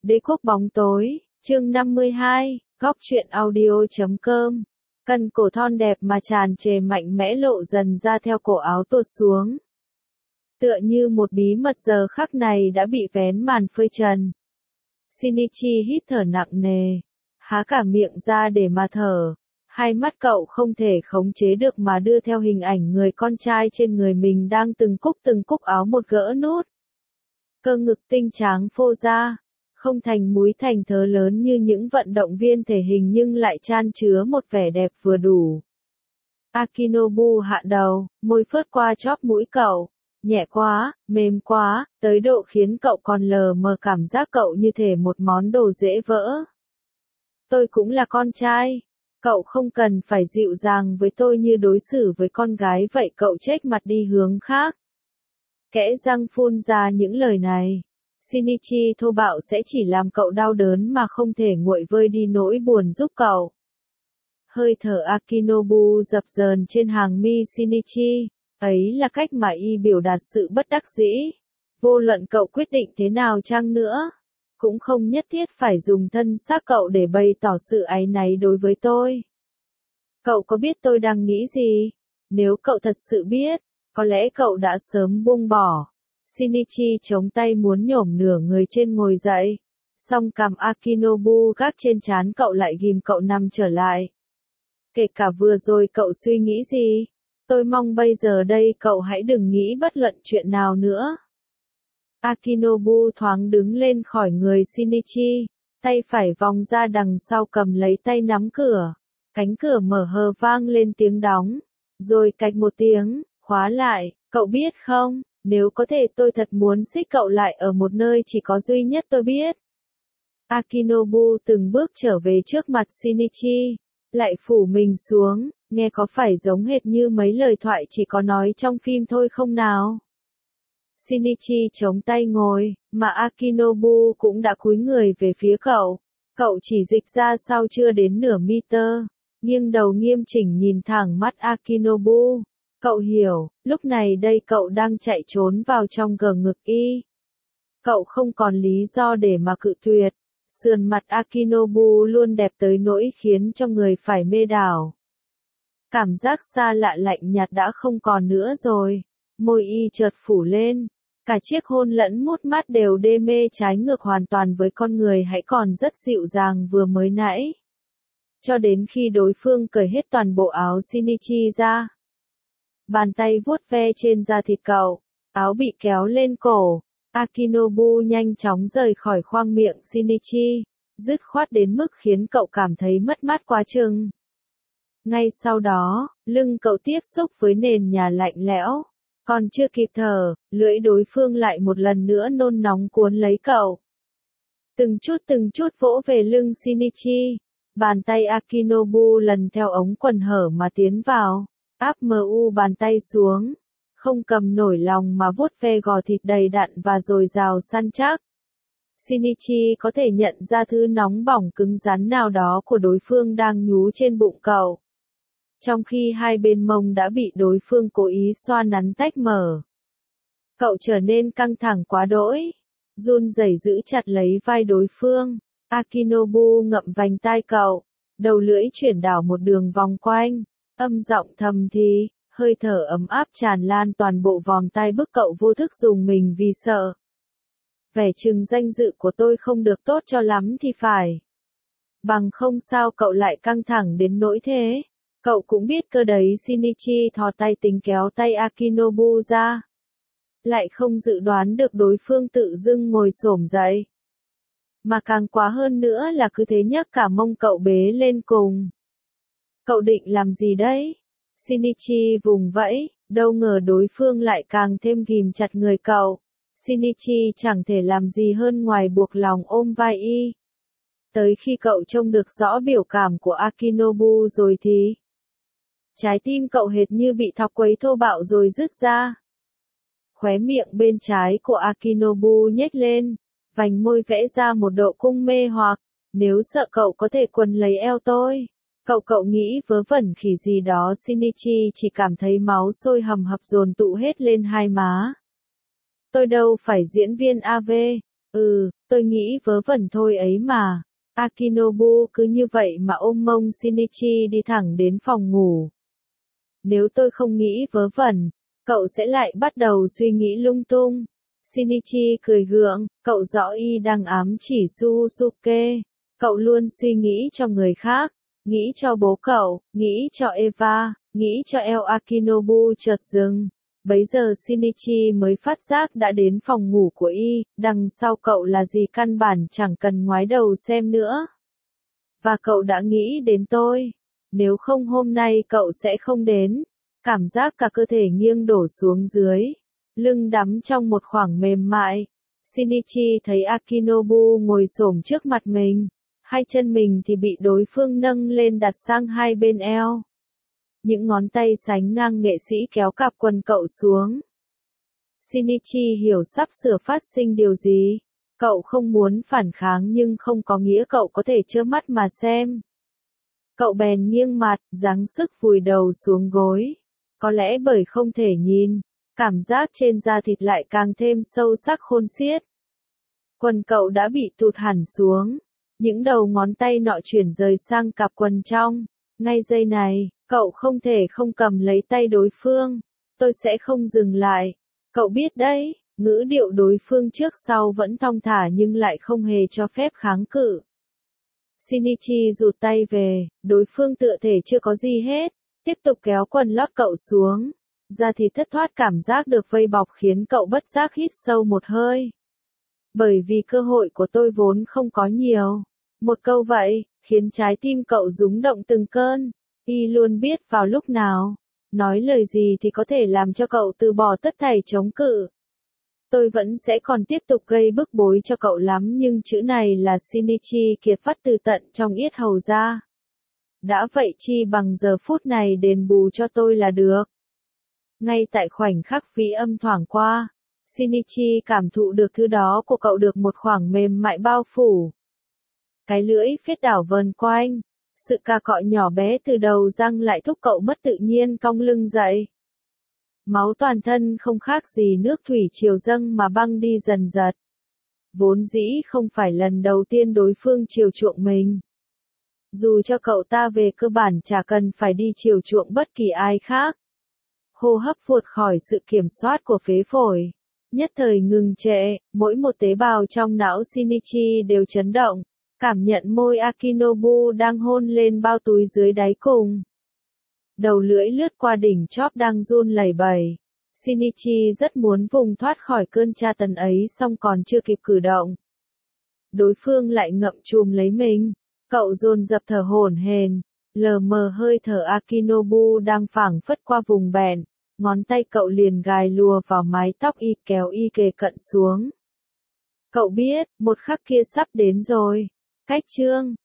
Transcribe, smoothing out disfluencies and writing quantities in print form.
Đế quốc bóng tối, chương 52, góc truyện audio.com. Cần cổ thon đẹp mà tràn trề mạnh mẽ lộ dần ra theo cổ áo tuột xuống. Tựa như một bí mật giờ khắc này đã bị vén màn phơi trần. Shinichi hít thở nặng nề, há cả miệng ra để mà thở. Hai mắt cậu không thể khống chế được mà đưa theo hình ảnh người con trai trên người mình đang từng cúc áo một gỡ nút. Cơ ngực tinh tráng phô ra, không thành múi thành thớ lớn như những vận động viên thể hình nhưng lại chan chứa một vẻ đẹp vừa đủ. Akinobu hạ đầu, môi phớt qua chóp mũi cậu, nhẹ quá, mềm quá, tới độ khiến cậu còn lờ mờ cảm giác cậu như thể một món đồ dễ vỡ. Tôi cũng là con trai. Cậu không cần phải dịu dàng với tôi như đối xử với con gái vậy, cậu chếch mặt đi hướng khác. Kẽ răng phun ra những lời này. Shinichi thô bạo sẽ chỉ làm cậu đau đớn mà không thể nguội vơi đi nỗi buồn giúp cậu. Hơi thở Akinobu dập dờn trên hàng mi Shinichi. Ấy là cách mà y biểu đạt sự bất đắc dĩ. Vô luận cậu quyết định thế nào chăng nữa, cũng không nhất thiết phải dùng thân xác cậu để bày tỏ sự áy náy đối với tôi. Cậu có biết tôi đang nghĩ gì? Nếu cậu thật sự biết, có lẽ cậu đã sớm buông bỏ. Shinichi chống tay muốn nhổm nửa người trên ngồi dậy. Song cằm Akinobu gác trên trán cậu lại ghim cậu nằm trở lại. Kể cả vừa rồi cậu suy nghĩ gì, tôi mong bây giờ đây cậu hãy đừng nghĩ bất luận chuyện nào nữa. Akinobu thoáng đứng lên khỏi người Shinichi, tay phải vòng ra đằng sau cầm lấy tay nắm cửa. Cánh cửa mở hờ vang lên tiếng đóng, rồi cạch một tiếng, khóa lại. Cậu biết không, nếu có thể tôi thật muốn xích cậu lại ở một nơi chỉ có duy nhất tôi biết. Akinobu từng bước trở về trước mặt Shinichi, lại phủ mình xuống, nghe có phải giống hệt như mấy lời thoại chỉ có nói trong phim thôi không nào? Shinichi chống tay ngồi, mà Akinobu cũng đã cúi người về phía cậu. Cậu chỉ dịch ra sau chưa đến nửa meter, nghiêng đầu nghiêm chỉnh nhìn thẳng mắt Akinobu. Cậu hiểu, lúc này đây cậu đang chạy trốn vào trong gờ ngực y. Cậu không còn lý do để mà cự tuyệt. Sườn mặt Akinobu luôn đẹp tới nỗi khiến cho người phải mê đảo. Cảm giác xa lạ lạnh nhạt đã không còn nữa rồi. Môi y chợt phủ lên. Cả chiếc hôn lẫn mút mát đều đê mê trái ngược hoàn toàn với con người hãy còn rất dịu dàng vừa mới nãy. Cho đến khi đối phương cởi hết toàn bộ áo Shinichi ra. Bàn tay vuốt ve trên da thịt cậu, áo bị kéo lên cổ. Akinobu nhanh chóng rời khỏi khoang miệng Shinichi, dứt khoát đến mức khiến cậu cảm thấy mất mát quá chừng. Ngay sau đó, lưng cậu tiếp xúc với nền nhà lạnh lẽo. Còn chưa kịp thở, lưỡi đối phương lại một lần nữa nôn nóng cuốn lấy cậu. Từng chút vỗ về lưng Shinichi. Bàn tay Akinobu lần theo ống quần hở mà tiến vào. Áp bàn tay xuống. Không cầm nổi lòng mà vuốt ve gò thịt đầy đặn và dồi dào săn chắc. Shinichi có thể nhận ra thứ nóng bỏng cứng rắn nào đó của đối phương đang nhú trên bụng cậu. Trong khi hai bên mông đã bị đối phương cố ý xoa nắn tách mở. Cậu trở nên căng thẳng quá đỗi. Run rẩy giữ chặt lấy vai đối phương. Akinobu ngậm vành tai cậu. Đầu lưỡi chuyển đảo một đường vòng quanh. Âm giọng thầm thì, hơi thở ấm áp tràn lan toàn bộ vòng tai bức cậu vô thức rùng mình vì sợ. Vẻ chừng danh dự của tôi không được tốt cho lắm thì phải. Bằng không sao cậu lại căng thẳng đến nỗi thế. Cậu cũng biết cơ đấy. Shinichi thò tay tính kéo tay Akinobu ra. Lại không dự đoán được đối phương tự dưng ngồi xổm dậy. Mà càng quá hơn nữa là cứ thế nhấc cả mông cậu bế lên cùng. Cậu định làm gì đấy? Shinichi vùng vẫy, đâu ngờ đối phương lại càng thêm ghìm chặt người cậu. Shinichi chẳng thể làm gì hơn ngoài buộc lòng ôm vai y. Tới khi cậu trông được rõ biểu cảm của Akinobu rồi thì trái tim cậu hệt như bị thọc quấy thô bạo rồi rứt ra. Khóe miệng bên trái của Akinobu nhếch lên, vành môi vẽ ra một độ cung mê hoặc. Nếu sợ cậu có thể quấn lấy eo tôi. Cậu nghĩ vớ vẩn khỉ gì đó. Shinichi chỉ cảm thấy máu sôi hầm hập dồn tụ hết lên hai má. Tôi đâu phải diễn viên AV. Tôi nghĩ vớ vẩn thôi ấy mà. Akinobu cứ như vậy mà ôm mông Shinichi đi thẳng đến phòng ngủ. Nếu tôi không nghĩ vớ vẩn, cậu sẽ lại bắt đầu suy nghĩ lung tung. Shinichi cười gượng, cậu rõ y đang ám chỉ Suzuke. Cậu luôn suy nghĩ cho người khác, nghĩ cho bố cậu, nghĩ cho Eva, nghĩ cho El Akinobu chợt dừng. Bấy giờ Shinichi mới phát giác đã đến phòng ngủ của y, đằng sau cậu là gì căn bản chẳng cần ngoái đầu xem nữa. Và cậu đã nghĩ đến tôi. Nếu không hôm nay cậu sẽ không đến. Cảm giác cả cơ thể nghiêng đổ xuống dưới. Lưng đắm trong một khoảng mềm mại. Shinichi thấy Akinobu ngồi xổm trước mặt mình. Hai chân mình thì bị đối phương nâng lên đặt sang hai bên eo. Những ngón tay sánh ngang nghệ sĩ kéo cạp quần cậu xuống. Shinichi hiểu sắp sửa phát sinh điều gì. Cậu không muốn phản kháng nhưng không có nghĩa cậu có thể trơ mắt mà xem. Cậu bèn nghiêng mặt, giáng sức vùi đầu xuống gối. Có lẽ bởi không thể nhìn, cảm giác trên da thịt lại càng thêm sâu sắc khôn xiết. Quần cậu đã bị tụt hẳn xuống. Những đầu ngón tay nọ chuyển rời sang cặp quần trong. Ngay giây này, cậu không thể không cầm lấy tay đối phương. Tôi sẽ không dừng lại. Cậu biết đấy, ngữ điệu đối phương trước sau vẫn thong thả nhưng lại không hề cho phép kháng cự. Shinichi rụt tay về, đối phương tựa thể chưa có gì hết, tiếp tục kéo quần lót cậu xuống. Da thịt thất thoát cảm giác được vây bọc khiến cậu bất giác hít sâu một hơi. Bởi vì cơ hội của tôi vốn không có nhiều. Một câu vậy, khiến trái tim cậu rúng động từng cơn. Y luôn biết vào lúc nào, nói lời gì thì có thể làm cho cậu từ bỏ tất thảy chống cự. Tôi vẫn sẽ còn tiếp tục gây bức bối cho cậu lắm nhưng chữ này là Shinichi kiệt phát từ tận trong yết hầu ra. Đã vậy chi bằng giờ phút này đền bù cho tôi là được. Ngay tại khoảnh khắc vĩ âm thoảng qua, Shinichi cảm thụ được thứ đó của cậu được một khoảng mềm mại bao phủ. Cái lưỡi phết đảo vờn quanh, sự cà cọ nhỏ bé từ đầu răng lại thúc cậu mất tự nhiên cong lưng dậy. Máu toàn thân không khác gì nước thủy triều dâng mà băng đi dần dật. Vốn dĩ không phải lần đầu tiên đối phương chiều chuộng mình. Dù cho cậu ta về cơ bản chả cần phải đi chiều chuộng bất kỳ ai khác. Hô hấp vụt khỏi sự kiểm soát của phế phổi. Nhất thời ngừng trệ, mỗi một tế bào trong não Shinichi đều chấn động. Cảm nhận môi Akinobu đang hôn lên bao túi dưới đáy cùng. Đầu lưỡi lướt qua đỉnh chóp đang run lẩy bẩy. Shinichi rất muốn vùng thoát khỏi cơn tra tấn ấy song còn chưa kịp cử động. Đối phương lại ngậm chùm lấy mình. Cậu dồn dập thở hổn hển, lờ mờ hơi thở Akinobu đang phảng phất qua vùng bẹn. Ngón tay cậu liền gài lùa vào mái tóc y kéo y kề cận xuống. Cậu biết, một khắc kia sắp đến rồi. Cách chương